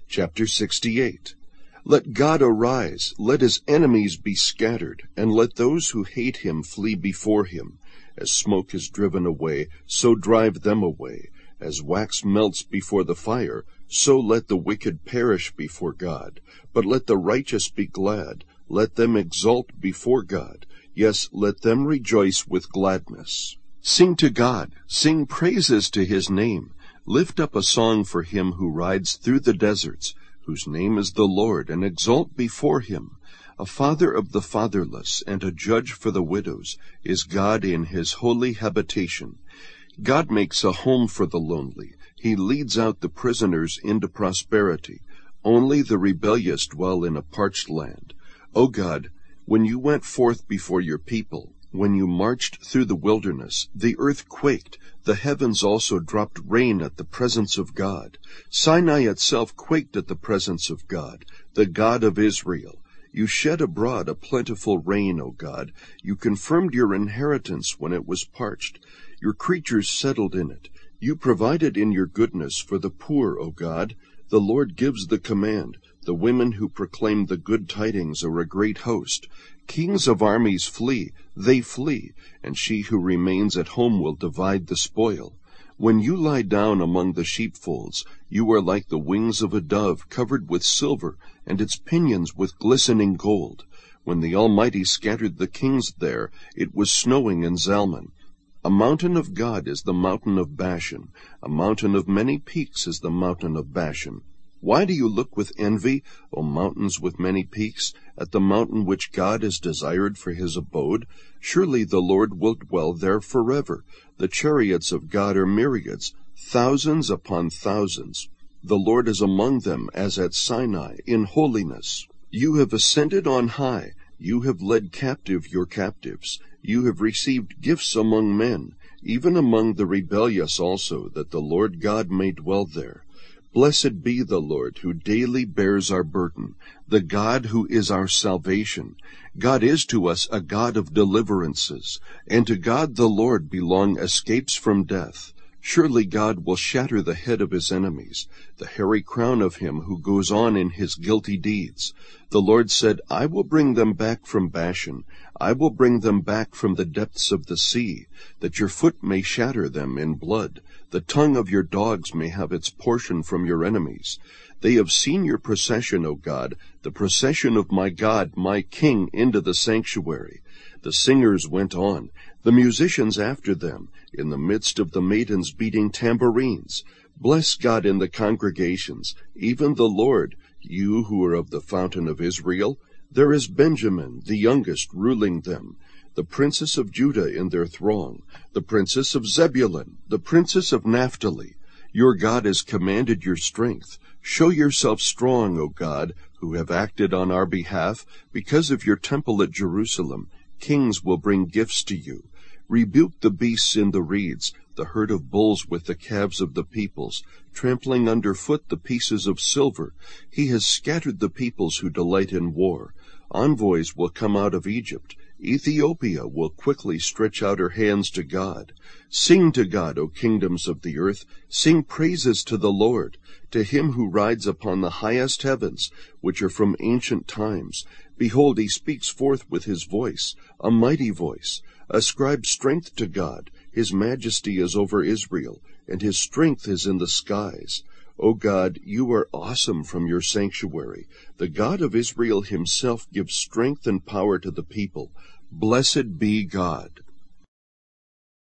Chapter 68. Let God arise, let his enemies be scattered, and let those who hate him flee before him. As smoke is driven away, so drive them away. As wax melts before the fire, so let the wicked perish before God. But let the righteous be glad, let them exult before God. Yes, let them rejoice with gladness. Sing to God, sing praises to his name. Lift up a song for him who rides through the deserts, whose name is the Lord, and exult before him. A father of the fatherless and a judge for the widows is God in his holy habitation. God makes a home for the lonely. He leads out the prisoners into prosperity. Only the rebellious dwell in a parched land. O God, when you went forth before your people, when you marched through the wilderness, the earth quaked, the heavens also dropped rain at the presence of God. Sinai itself quaked at the presence of God, the God of Israel. You shed abroad a plentiful rain, O God. You confirmed your inheritance when it was parched. Your creatures settled in it. You provided in your goodness for the poor, O God. The Lord gives the command. The women who proclaim the good tidings are a great host. Kings of armies flee, they flee, and she who remains at home will divide the spoil. When you lie down among the sheepfolds, you are like the wings of a dove covered with silver, and its pinions with glistening gold. When the Almighty scattered the kings there, it was snowing in Zalmon. A mountain of God is the mountain of Bashan. A mountain of many peaks is the mountain of Bashan. Why do you look with envy, O mountains with many peaks, at the mountain which God has desired for his abode? Surely the Lord will dwell there forever. The chariots of God are myriads, thousands upon thousands. The Lord is among them as at Sinai, in holiness. You have ascended on high. You have led captive your captives. You have received gifts among men, even among the rebellious also, that the Lord God may dwell there. Blessed be the Lord, who daily bears our burden, the God who is our salvation. God is to us a God of deliverances, and to God the Lord belong escapes from death. Surely God will shatter the head of his enemies, the hairy crown of him who goes on in his guilty deeds. The Lord said, I will bring them back from Bashan. I will bring them back from the depths of the sea, that your foot may shatter them in blood. The tongue of your dogs may have its portion from your enemies. They have seen your procession, O God, the procession of my God, my King, into the sanctuary. The singers went on, the musicians after them, in the midst of the maidens beating tambourines. Bless God in the congregations, even the Lord, you who are of the fountain of Israel. There is Benjamin, the youngest, ruling them, the princess of Judah in their throng, the princess of Zebulun, the princess of Naphtali. Your God has commanded your strength. Show yourself strong, O God, who have acted on our behalf. Because of your temple at Jerusalem, kings will bring gifts to you. Rebuke the beasts in the reeds, the herd of bulls with the calves of the peoples, trampling underfoot the pieces of silver. He has scattered the peoples who delight in war. Envoys will come out of Egypt. Ethiopia will quickly stretch out her hands to God. Sing to God, O kingdoms of the earth. Sing praises to the Lord, to him who rides upon the highest heavens, which are from ancient times. Behold, he speaks forth with his voice, a mighty voice. Ascribe strength to God. His majesty is over Israel, and his strength is in the skies. O God, you are awesome from your sanctuary. The God of Israel himself gives strength and power to the people. Blessed be God.